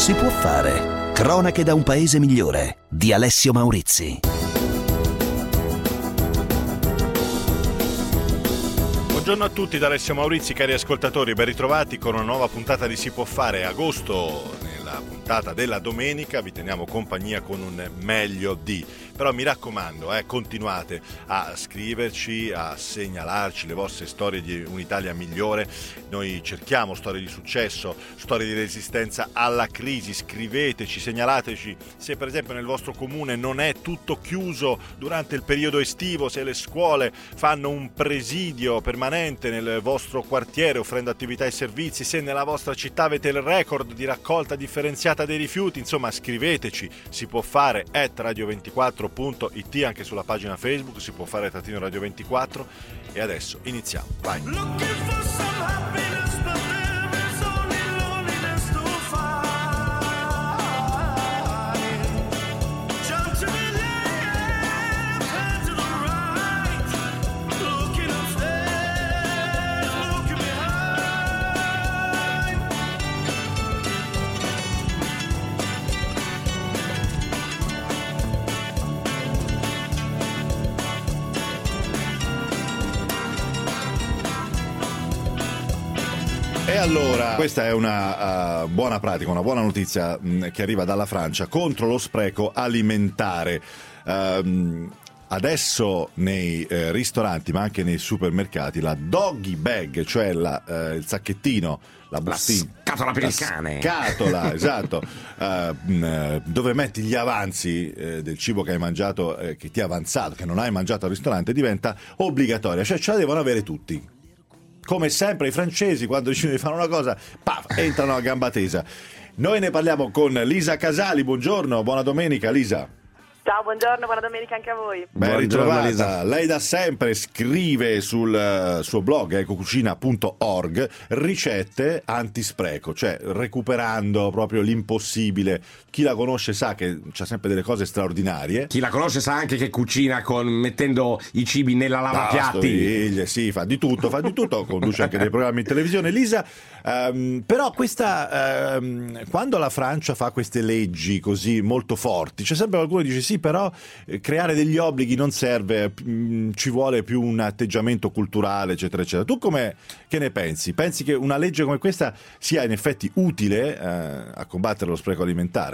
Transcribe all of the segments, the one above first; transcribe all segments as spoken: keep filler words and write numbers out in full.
Si può fare. Cronache da un paese migliore di Alessio Maurizi. Buongiorno a tutti da Alessio Maurizi, cari ascoltatori, ben ritrovati con una nuova puntata di Si può fare. Agosto, nella puntata della domenica, vi teniamo compagnia con un meglio di. Però mi raccomando, eh, continuate a scriverci, a segnalarci le vostre storie di un'Italia migliore. Noi cerchiamo storie di successo, storie di resistenza alla crisi. Scriveteci, segnalateci se per esempio nel vostro comune non è tutto chiuso durante il periodo estivo, se le scuole fanno un presidio permanente nel vostro quartiere offrendo attività e servizi, se nella vostra città avete il record di raccolta differenziata dei rifiuti. Insomma, scriveteci. Si può fare at radio ventiquattro punto it, anche sulla pagina Facebook Si può fare trattino radio ventiquattro. E adesso iniziamo, vai. E allora, questa è una uh, buona pratica, una buona notizia mh, che arriva dalla Francia contro lo spreco alimentare. Um, adesso nei eh, ristoranti, ma anche nei supermercati, la doggy bag, cioè la, eh, il sacchettino, la bustina, la scatola per la il cane, scatola, esatto, uh, mh, dove metti gli avanzi eh, del cibo che hai mangiato, eh, che ti è avanzato, che non hai mangiato al ristorante, diventa obbligatoria, cioè ce la devono avere tutti. Come sempre i francesi, quando decidono di fare una cosa, paf, entrano a gamba tesa. Noi ne parliamo con Lisa Casali. Buongiorno, buona domenica Lisa. Ciao, buongiorno, buona domenica anche a voi. Ben ritrovata. Lisa. Lei da sempre scrive sul uh, suo blog ecocucina punto org ricette antispreco, cioè recuperando proprio l'impossibile. Chi la conosce sa che c'ha sempre delle cose straordinarie. Chi la conosce sa anche che cucina con mettendo i cibi nella lavapiatti. Stoviglie, sì, fa di tutto, fa di tutto, conduce anche dei programmi in televisione. Lisa, um, però questa um, quando la Francia fa queste leggi così molto forti, c'è sempre qualcuno che dice sì, però eh, creare degli obblighi non serve, mh, ci vuole più un atteggiamento culturale, eccetera, eccetera. Tu come che ne pensi? Pensi che una legge come questa sia in effetti utile eh, a combattere lo spreco alimentare?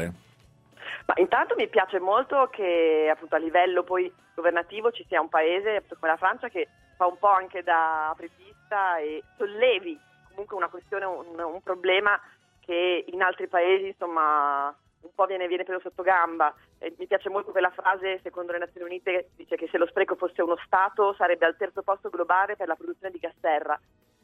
Ma intanto mi piace molto che appunto a livello poi governativo ci sia un paese come la Francia che fa un po' anche da apripista e sollevi comunque una questione, un, un problema che in altri paesi insomma un po' viene, viene preso sotto gamba. Eh, mi piace molto quella frase, secondo le Nazioni Unite, dice che se lo spreco fosse uno Stato sarebbe al terzo posto globale per la produzione di gas serra.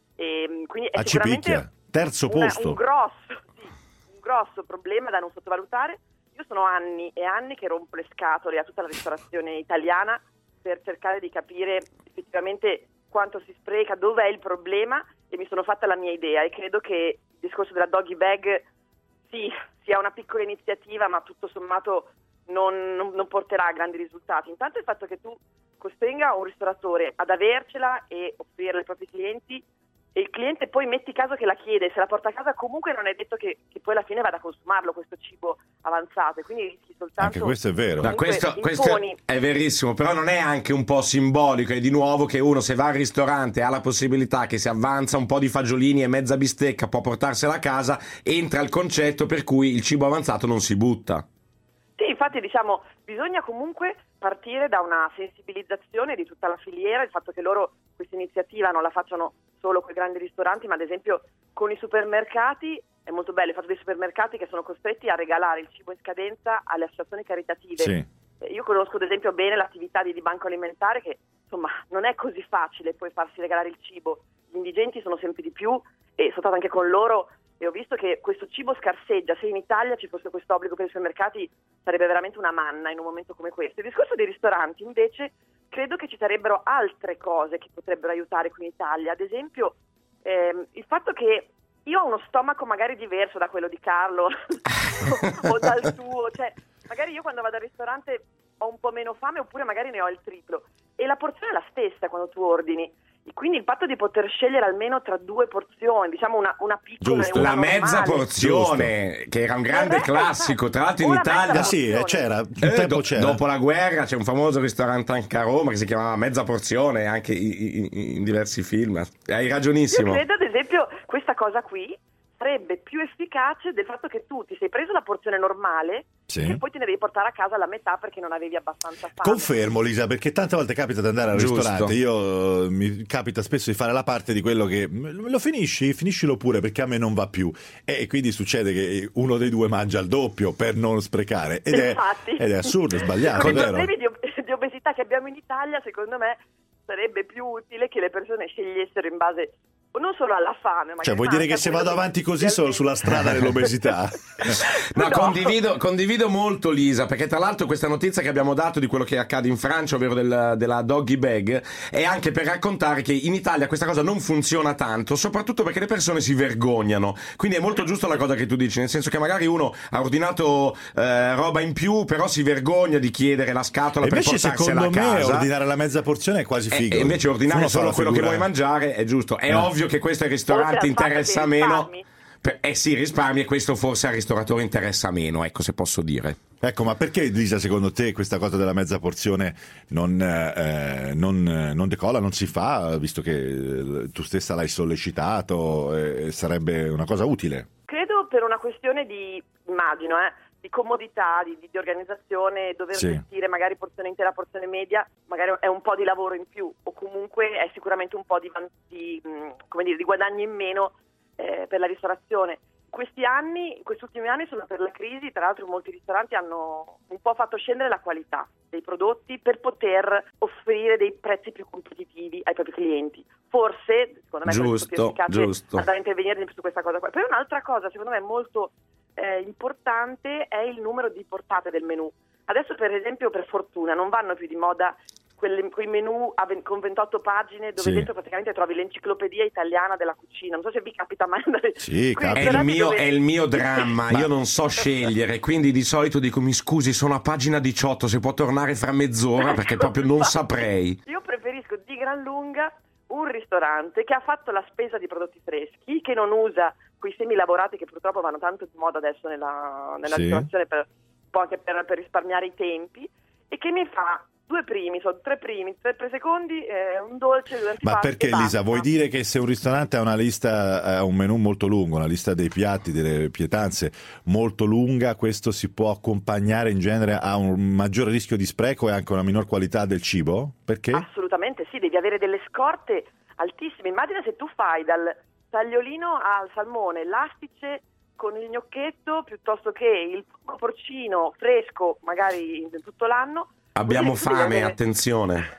E, quindi è a sicuramente Cipicchia, terzo una, posto. un grosso, sì, un grosso problema da non sottovalutare. Io sono anni e anni che rompo le scatole a tutta la ristorazione italiana per cercare di capire effettivamente quanto si spreca, dov'è il problema, e mi sono fatta la mia idea e credo che il discorso della doggy bag sì, sia una piccola iniziativa, ma tutto sommato non, non, non porterà a grandi risultati. Intanto il fatto che tu costringa un ristoratore ad avercela e offrirla ai propri clienti, e il cliente poi metti caso che la chiede, se la porta a casa comunque non è detto che, che poi alla fine vada a consumarlo questo cibo avanzato, e quindi rischi soltanto. Anche questo è vero. No, questo, questo è verissimo, però non è anche un po' simbolico, e di nuovo che uno se va al ristorante ha la possibilità che se avanza un po' di fagiolini e mezza bistecca può portarsela a casa, entra il concetto per cui il cibo avanzato non si butta. Sì, infatti diciamo bisogna comunque partire da una sensibilizzazione di tutta la filiera, il fatto che loro questa iniziativa non la facciano solo con i grandi ristoranti, ma ad esempio con i supermercati. È molto bello il fatto dei supermercati che sono costretti a regalare il cibo in scadenza alle associazioni caritative. Sì. Io conosco ad esempio bene l'attività di, di banco alimentare, che insomma non è così facile poi farsi regalare il cibo. Gli indigenti sono sempre di più e sono stata anche con loro e ho visto che questo cibo scarseggia. Se in Italia ci fosse questo obbligo per i supermercati sarebbe veramente una manna in un momento come questo. Il discorso dei ristoranti invece credo che ci sarebbero altre cose che potrebbero aiutare qui in Italia, ad esempio ehm, il fatto che io ho uno stomaco magari diverso da quello di Carlo o dal tuo, cioè magari io quando vado al ristorante ho un po' meno fame oppure magari ne ho il triplo e la porzione è la stessa quando tu ordini. Quindi il fatto di poter scegliere almeno tra due porzioni, diciamo una, una piccola Giusto, e una la normale. mezza porzione, Giusto. Che era un grande Corretto, classico, tra l'altro in una Italia. mezza Sì, eh, c'era, un Eh, tempo do- c'era. dopo la guerra c'è un famoso ristorante anche a Roma che si chiamava Mezza Porzione, anche in, in- in diversi film. Hai ragionissimo. Io credo ad esempio questa cosa qui sarebbe più efficace del fatto che tu ti sei preso la porzione normale Sì. e poi te ne devi portare a casa la metà perché non avevi abbastanza fame. Confermo, Lisa, perché tante volte capita di andare al Giusto. ristorante. Io eh, mi capita spesso di fare la parte di quello che "Me lo finisci, finiscilo pure perché a me non va più". E quindi succede che uno dei due mangia il doppio per non sprecare. Ed è, Infatti. ed è assurdo, è sbagliato, Con i vero? problemi di, ob- di obesità che abbiamo in Italia, secondo me sarebbe più utile che le persone scegliessero in base non solo alla fame, ma Cioè, vuoi dire che se vado avanti così sono sulla strada dell'obesità? No, No. Condivido, condivido molto, Lisa, perché tra l'altro questa notizia che abbiamo dato di quello che accade in Francia, ovvero del- della doggy bag, è anche per raccontare che in Italia questa cosa non funziona tanto, soprattutto perché le persone si vergognano. Quindi è molto giusto la cosa che tu dici, nel senso che magari uno ha ordinato eh, roba in più, però si vergogna di chiedere la scatola E per invece portarsela secondo a me casa. ordinare la mezza porzione è quasi E- figo. E invece ordinare Uno fa solo la quello che figura. vuoi mangiare è giusto. È Eh. ovvio che questo al Oltre ristorante al fatto interessa che meno. risparmi. Per- Eh sì, risparmi, e questo forse al ristoratore interessa meno, ecco, se posso dire. Ecco, ma perché, Lisa, secondo te questa cosa della mezza porzione non, eh, non, non decolla, non si fa, visto che eh, tu stessa l'hai sollecitato, eh, sarebbe una cosa utile? Credo per una questione di, immagino, eh, di comodità, di, di organizzazione, dover Sì. gestire magari porzione intera, porzione media, magari è un po' di lavoro in più, o comunque è sicuramente un po' di, van- di, mh, come dire, di guadagni in meno eh, per la ristorazione. Questi anni, questi ultimi anni sono per la crisi, tra l'altro molti ristoranti hanno un po' fatto scendere la qualità dei prodotti per poter offrire dei prezzi più competitivi ai propri clienti. Forse, secondo me, Giusto, questo è più efficace giusto. andare a intervenire su questa cosa qua. Poi un'altra cosa, secondo me, molto eh, importante è il numero di portate del menù. Adesso, per esempio, per fortuna, non vanno più di moda quelle- quei menù a ven- con ventotto pagine dove Sì. dentro praticamente trovi l'enciclopedia italiana della cucina. Non so se vi capita mai andare Sì, qui capita. in È il, ristoranti mio, dove- è il mio dramma, Ma- io non so scegliere, quindi di solito dico mi scusi, sono a pagina diciotto, se può tornare fra mezz'ora perché proprio non saprei. Io preferisco di gran lunga un ristorante che ha fatto la spesa di prodotti freschi, che non usa quei semi lavorati che purtroppo vanno tanto di moda adesso nella, nella Sì. ristorazione, per, un po' anche per, per risparmiare i tempi, e che mi fa due primi, sono tre primi, tre, tre secondi, eh, un dolce, due antipasti. Ma perché, e basta. Lisa, vuoi dire che se un ristorante ha una lista, ha un menù molto lungo, una lista dei piatti, delle pietanze molto lunga, questo si può accompagnare in genere a un maggiore rischio di spreco e anche una minor qualità del cibo? Perché? Assolutamente sì, devi avere delle scorte altissime. Immagina se tu fai dal tagliolino al salmone l'astice con il gnocchetto piuttosto che il porcino fresco magari tutto l'anno. Abbiamo Tu devi fame, avere- attenzione.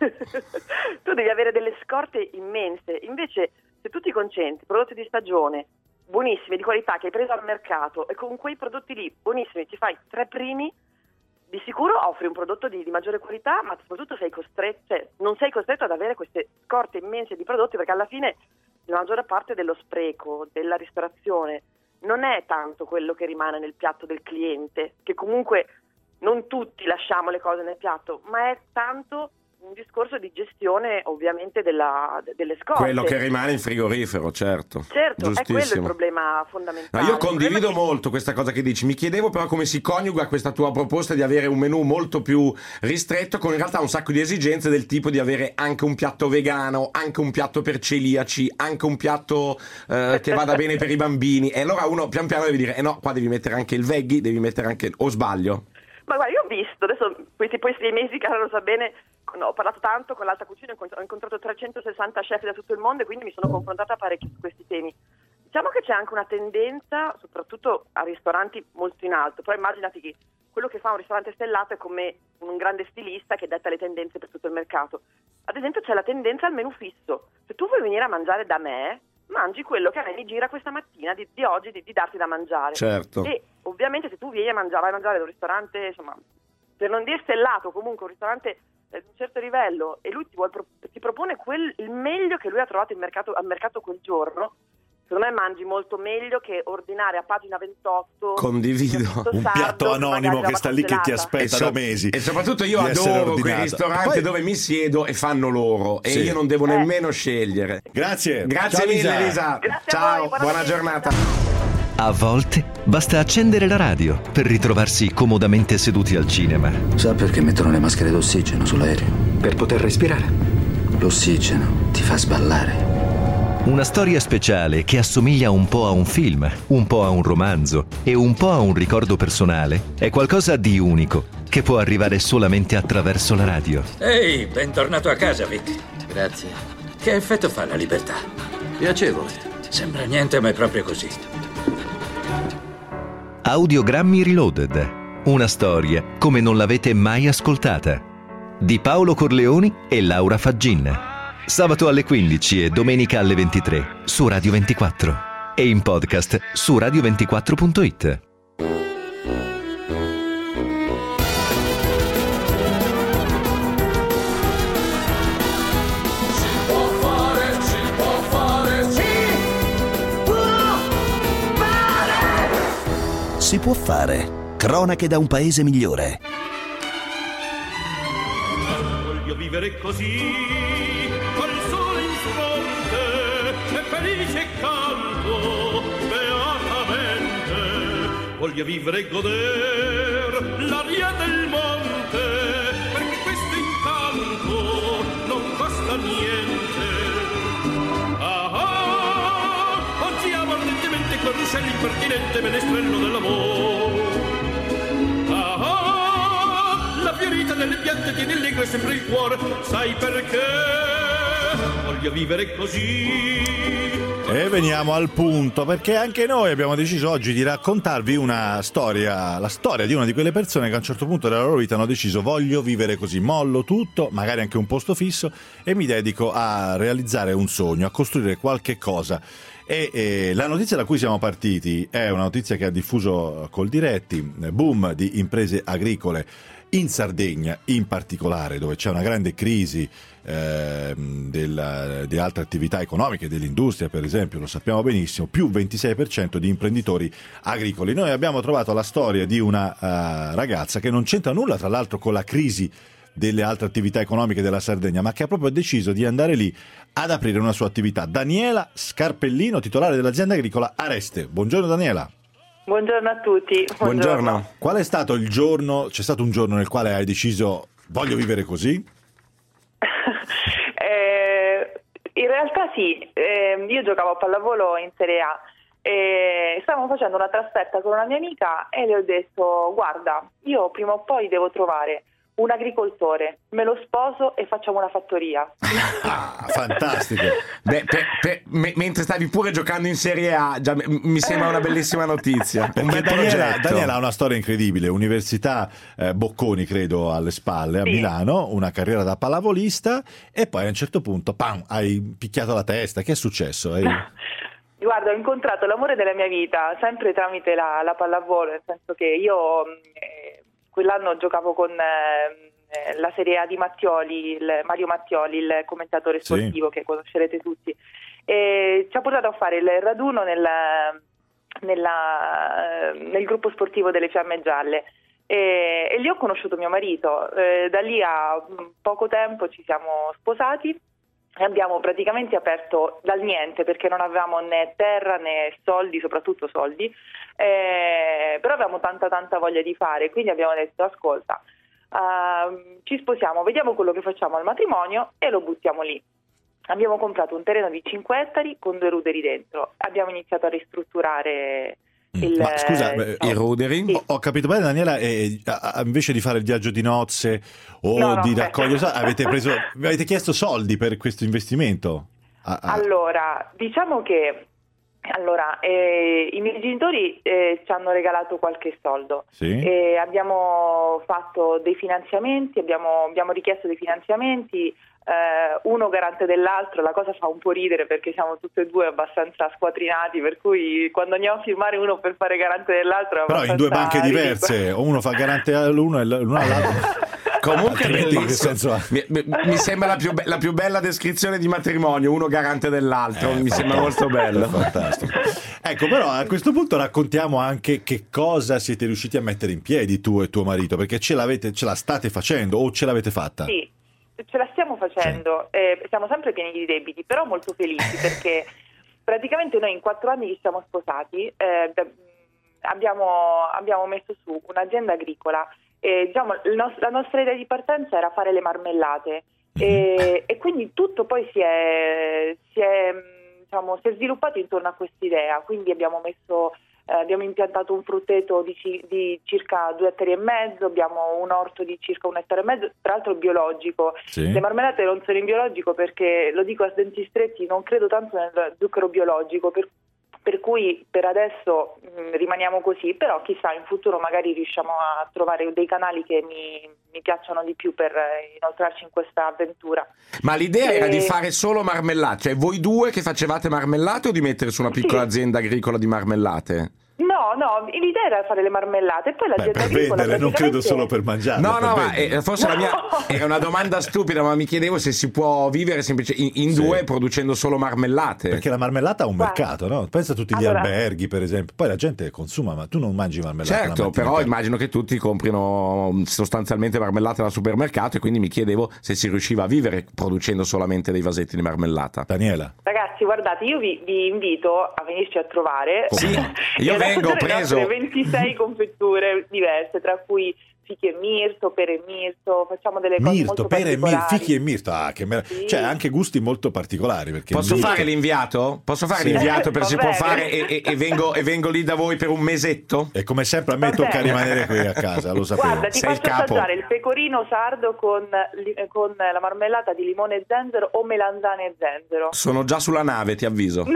tu devi avere delle scorte immense. Invece, se tu ti concentri, prodotti di stagione, buonissimi, di qualità, che hai preso al mercato, e con quei prodotti lì, buonissimi, ti fai tre primi, di sicuro offri un prodotto di, di maggiore qualità, ma soprattutto sei costretto, cioè, non sei costretto ad avere queste scorte immense di prodotti, perché alla fine la maggior parte dello spreco, della ristorazione, non è tanto quello che rimane nel piatto del cliente, che comunque non tutti lasciamo le cose nel piatto, ma è tanto un discorso di gestione ovviamente della, delle scorte. Quello che rimane in frigorifero, certo. Certo, è quello il Giustissimo. problema No, fondamentale. io Il problema condivido è che- molto questa cosa che dici, mi chiedevo però come si coniuga questa tua proposta di avere un menù molto più ristretto con in realtà un sacco di esigenze del tipo di avere anche un piatto vegano, anche un piatto per celiaci, anche un piatto eh, che vada bene per i bambini, e allora uno pian piano deve dire eh no, qua devi mettere anche il veggie, devi mettere anche, o sbaglio? Ma guarda, io ho visto, adesso questi poi sei mesi che lo sa bene, con- ho parlato tanto con l'Alta Cucina, ho incont- ho incontrato trecentosessanta chef da tutto il mondo e quindi mi sono confrontata parecchio su questi temi. Diciamo che c'è anche una tendenza, soprattutto a ristoranti molto in alto, però immaginati che quello che fa un ristorante stellato è come un grande stilista che detta le tendenze per tutto il mercato. Ad esempio c'è la tendenza al menù fisso. Se tu vuoi venire a mangiare da me, mangi quello che a me mi gira questa mattina di, di oggi di, di darti da mangiare. Certo. E ovviamente se tu vieni a mangiare, vai a mangiare da un ristorante, insomma, per non dire stellato, comunque un ristorante eh, di un certo livello, e lui ti, vuol pro- ti propone quel, il meglio che lui ha trovato in mercato, al mercato quel giorno, secondo me mangi molto meglio che ordinare a pagina ventotto. Condivido. Un piatto anonimo che sta lì che ti aspetta so- da mesi. E soprattutto io adoro quei ristoranti Poi... dove mi siedo e fanno loro e sì. io non devo eh. nemmeno scegliere. Grazie. Grazie Ciao, mille Lisa. Elisa. Grazie Ciao, voi, buona, buona giornata. A volte basta accendere la radio per ritrovarsi comodamente seduti al cinema. Sa perché mettono le maschere d'ossigeno sull'aereo? Per poter respirare. L'ossigeno ti fa sballare. Una storia speciale che assomiglia un po' a un film, un po' a un romanzo e un po' a un ricordo personale è qualcosa di unico che può arrivare solamente attraverso la radio. Ehi, bentornato a casa, Vic. Grazie. Che effetto fa la libertà? Piacevole. Sembra niente, ma è proprio così. Audiogrammi Reloaded. Una storia come non l'avete mai ascoltata. Di Paolo Corleoni e Laura Faggin. Sabato alle quindici e domenica alle ventitré su Radio ventiquattro. E in podcast su radio ventiquattro punto it. Si può fare. Cronache da un paese migliore. Voglio vivere così, col sole in fronte, e felice e caldo, beatamente. Voglio vivere e goder l'aria del monte, perché questo incanto non costa niente. Ah ah, oggi amo ardentemente con ruscello impertinente menestrello dell'amore. Ah ah, la fiorita delle piante tiene allegro sempre il cuore, sai perché? Voglio vivere così. E veniamo al punto, perché anche noi abbiamo deciso oggi di raccontarvi una storia, la storia di una di quelle persone che a un certo punto della loro vita hanno deciso: voglio vivere così, mollo tutto, magari anche un posto fisso, e mi dedico a realizzare un sogno, a costruire qualche cosa. E, e la notizia da cui siamo partiti è una notizia che ha diffuso Coldiretti: boom di imprese agricole in Sardegna in particolare, dove c'è una grande crisi eh, della, di altre attività economiche, dell'industria per esempio, lo sappiamo benissimo, più ventisei per cento di imprenditori agricoli. Noi abbiamo trovato la storia di una uh, ragazza che non c'entra nulla tra l'altro con la crisi delle altre attività economiche della Sardegna, ma che ha proprio deciso di andare lì ad aprire una sua attività. Daniela Scarpellino, titolare dell'azienda agricola Areste. Buongiorno Daniela. Buongiorno a tutti. Buongiorno. Buongiorno. Qual è stato il giorno, c'è stato un giorno nel quale hai deciso voglio vivere così? eh, in realtà sì, eh, io giocavo a pallavolo in Serie A e stavamo facendo una trasferta con una mia amica e le ho detto: guarda, io prima o poi devo trovare un agricoltore, me lo sposo e facciamo una fattoria. Ah, fantastico. Beh, per, per, me, mentre stavi pure giocando in Serie A, già mi, mi sembra una bellissima notizia. Un bel Daniela, Daniela ha una storia incredibile, Università eh, Bocconi credo alle spalle, a sì. Milano, una carriera da pallavolista, e poi a un certo punto pam, hai picchiato la testa. Che è successo? Hai... Guarda, ho incontrato l'amore della mia vita sempre tramite la, la pallavolo, nel senso che io eh, quell'anno giocavo con eh, la Serie A di Mattioli, il Mario Mattioli, il commentatore sportivo, sì, che conoscerete tutti, e ci ha portato a fare il raduno nel, nella, nel gruppo sportivo delle Fiamme Gialle, e, e lì ho conosciuto mio marito. Eh, da lì a poco tempo ci siamo sposati e abbiamo praticamente aperto dal niente, perché non avevamo né terra né soldi, soprattutto soldi, eh, però avevamo tanta tanta voglia di fare, quindi abbiamo detto: ascolta, uh, ci sposiamo, vediamo quello che facciamo al matrimonio e lo buttiamo lì. Abbiamo comprato un terreno di cinque ettari con due ruderi dentro, abbiamo iniziato a ristrutturare il, Ma scusa, eh, i ruderi? Sì. Ho, ho capito bene Daniela, eh, invece di fare il viaggio di nozze o no, no, di beh. raccogliere, avete preso, avete chiesto soldi per questo investimento? Ah, ah. Allora, diciamo che allora eh, i miei genitori eh, ci hanno regalato qualche soldo, sì. E abbiamo fatto dei finanziamenti, abbiamo, abbiamo richiesto dei finanziamenti, eh, uno garante dell'altro. La cosa fa un po' ridere perché siamo tutti e due abbastanza squatrinati, per cui quando andiamo a firmare uno per fare garante dell'altro è però in due banche diverse, o uno fa garante all'uno e l'uno all'altro. Comunque Altrimenti, bellissimo. che senso ha? mi, mi- mi sembra la più, be- la più bella descrizione di matrimonio, uno garante dell'altro, Eh, mi sembra molto bello. Fantastico. Ecco, però a questo punto raccontiamo anche che cosa siete riusciti a mettere in piedi tu e tuo marito, perché ce l'avete, ce la state facendo o ce l'avete fatta? Sì, ce la stiamo facendo, eh, siamo sempre pieni di debiti, però molto felici perché praticamente noi in quattro anni che siamo sposati eh, da- abbiamo, abbiamo messo su un'azienda agricola e diciamo il nos- la nostra idea di partenza era fare le marmellate e, e quindi tutto poi si è, si è, mh, diciamo, si è sviluppato intorno a quest'idea, quindi abbiamo messo Eh, abbiamo impiantato un frutteto di, ci- di circa due ettari e mezzo, abbiamo un orto di circa un ettaro e mezzo, tra l'altro biologico. Sì. Le marmellate non sono in biologico perché, lo dico a denti stretti, non credo tanto nel zucchero biologico, per, per cui per adesso mh, rimaniamo così, però chissà, in futuro magari riusciamo a trovare dei canali che mi, mi piacciono di più per eh, inoltrarci in questa avventura. Ma l'idea era E- di fare solo marmellate, cioè voi due che facevate marmellate o di mettere su una piccola Sì. azienda agricola di marmellate? No, no, l'idea era fare le marmellate e poi Beh, l'azienda per agricola vendere, non credo praticamente- solo per mangiare. No, per no, ma vendere. eh, forse la mia era una domanda stupida, ma mi chiedevo se si può vivere semplice in, in Sì. due producendo solo marmellate. Perché la marmellata ha un Guarda. mercato, no? Pensa a tutti gli Allora- alberghi, per esempio. Poi la gente consuma, ma tu non mangi marmellata. la Certo, mattina però per- immagino che tutti comprino sostanzialmente marmellate al supermercato e quindi mi chiedevo se si riusciva a vivere producendo solamente dei vasetti di marmellata. Daniela. Ragazzi, guardate, io vi, vi invito a venirci a trovare. Sì, e io ad vengo, ho assaggiare le preso. nostre ventisei confetture diverse, tra cui fichi e mirto, pere e mirto, facciamo delle cose Mirto, molto pere e mirto, particolari. fichi e mirto. Ah, che mer- Sì. Cioè, anche gusti molto particolari. Perché Posso il mirto- fare l'inviato? Posso fare Sì. l'inviato per Va si può bene. fare e, e- e vengo, e vengo lì da voi per un mesetto? E come sempre a me Va tocca bene. rimanere qui a casa, lo sapevo. Guarda, ti Sei il faccio capo. assaggiare il pecorino sardo con, li- con la marmellata di limone e zenzero o melanzane e zenzero. Sono già sulla nave, ti avviso.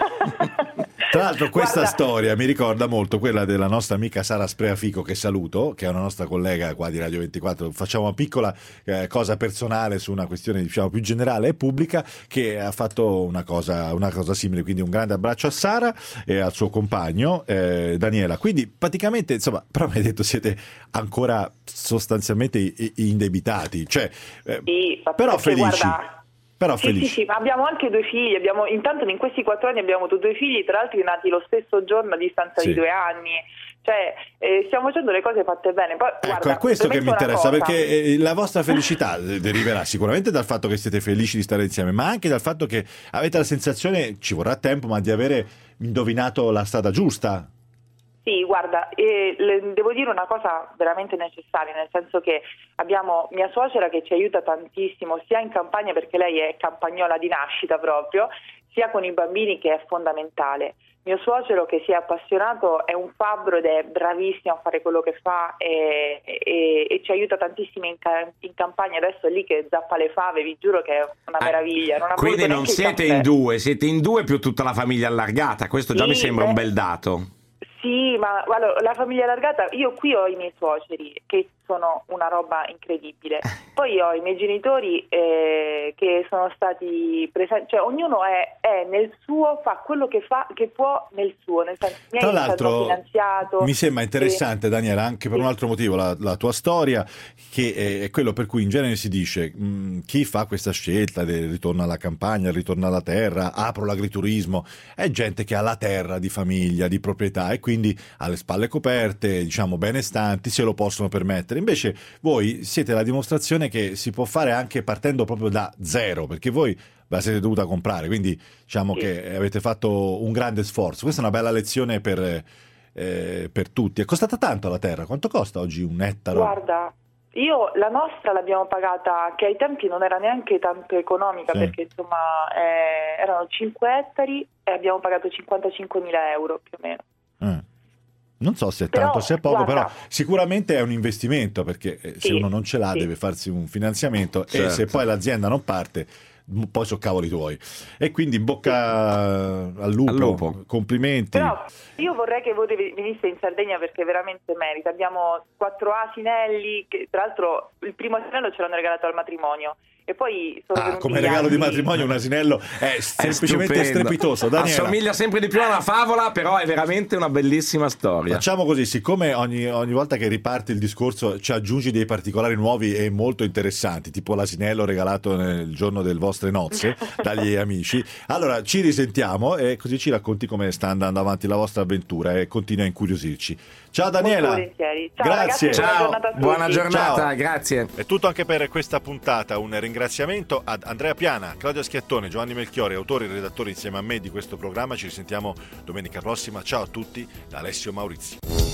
Tra l'altro questa Guarda, storia mi ricorda molto quella della nostra amica Sara Spreafico, che saluto, che è una nostra collega qua di Radio ventiquattro. Facciamo una piccola eh, cosa personale su una questione diciamo più generale e pubblica, che ha fatto una cosa, una cosa simile, quindi un grande abbraccio a Sara e al suo compagno eh, Daniela. Quindi praticamente, insomma, però mi hai detto siete ancora sostanzialmente i- i- indebitati, cioè eh, Sì, però perché, felici. guarda, Però Sì, felici. sì, sì, ma abbiamo anche due figli, abbiamo, intanto in questi quattro anni abbiamo avuto due figli, tra l'altro nati lo stesso giorno a distanza Sì. di due anni, cioè eh, stiamo facendo le cose fatte bene. Poi, Ecco, guarda, è questo che mi premetto una interessa, cosa. perché eh, la vostra felicità deriverà sicuramente dal fatto che siete felici di stare insieme, ma anche dal fatto che avete la sensazione, ci vorrà tempo, ma di avere indovinato la strada giusta. Sì, guarda, eh, le- devo dire una cosa veramente necessaria, nel senso che abbiamo mia suocera che ci aiuta tantissimo, sia in campagna perché lei è campagnola di nascita proprio, sia con i bambini che è fondamentale. Mio suocero che si è appassionato è un fabbro ed è bravissimo a fare quello che fa e, e- e ci aiuta tantissimo in, ca- in campagna, adesso è lì che zappa le fave, vi giuro che è una Ah, meraviglia. Non ha Quindi voluto non neanche il siete caffè. in due, siete in due più tutta la famiglia allargata, questo già Sì, mi sembra un beh. bel dato. Sì, ma guarda, la famiglia allargata, io qui ho i miei suoceri che sono una roba incredibile, poi ho i miei genitori eh, che sono stati presenti, cioè ognuno è, è nel suo, fa quello che fa, che può nel suo, nel senso miei Tra ci hanno l'altro finanziato. mi sembra interessante, Daniela, anche per Sì. un altro motivo, la, la tua storia, che è, è quello per cui in genere si dice mh, chi fa questa scelta del ritorno alla campagna, il ritorno alla terra, apro l'agriturismo, è gente che ha la terra di famiglia, di proprietà e quindi ha le spalle coperte, diciamo benestanti, se lo possono permettere. Invece voi siete la dimostrazione che si può fare anche partendo proprio da zero, perché voi la siete dovuta comprare, quindi diciamo Sì. che avete fatto un grande sforzo. Questa è una bella lezione per, eh, per tutti. È costata tanto la terra? Quanto costa oggi un ettaro? Guarda, io la nostra l'abbiamo pagata, che ai tempi non era neanche tanto economica, Sì. perché insomma eh, erano cinque ettari e abbiamo pagato cinquantacinquemila euro più o meno. Eh. Non so se è Però, tanto o se è poco, guarda, però sicuramente è un investimento, perché eh, se Sì, uno non ce l'ha sì. deve farsi un finanziamento e Certo. se poi l'azienda non parte m- poi sono cavoli tuoi. E quindi in bocca al lupo, Al lupo. complimenti. Però io vorrei che voi veniste in Sardegna perché veramente merita. Abbiamo quattro asinelli, che tra l'altro il primo asinello ce l'hanno regalato al matrimonio E poi sono Ah, venuti come regalo di anni- matrimonio un asinello è semplicemente stupendo. strepitoso. Daniela, Assomiglia sempre di più a una favola, però è veramente una bellissima storia. facciamo così, siccome ogni, ogni volta che riparti il discorso ci aggiungi dei particolari nuovi e molto interessanti, tipo l'asinello regalato nel giorno delle vostre nozze dagli amici, allora ci risentiamo e così ci racconti come sta andando avanti la vostra avventura e continui a incuriosirci. Ciao Daniela. Molto volentieri. Ciao, Grazie. ragazzi, buona Ciao, giornata a tutti. buona giornata, Ciao. grazie. È tutto anche per questa puntata, un ringraziamento ad Andrea Piana, Claudia Schiattone, Giovanni Melchiori, autori e redattori insieme a me di questo programma. Ci risentiamo domenica prossima. Ciao a tutti da Alessio Maurizi.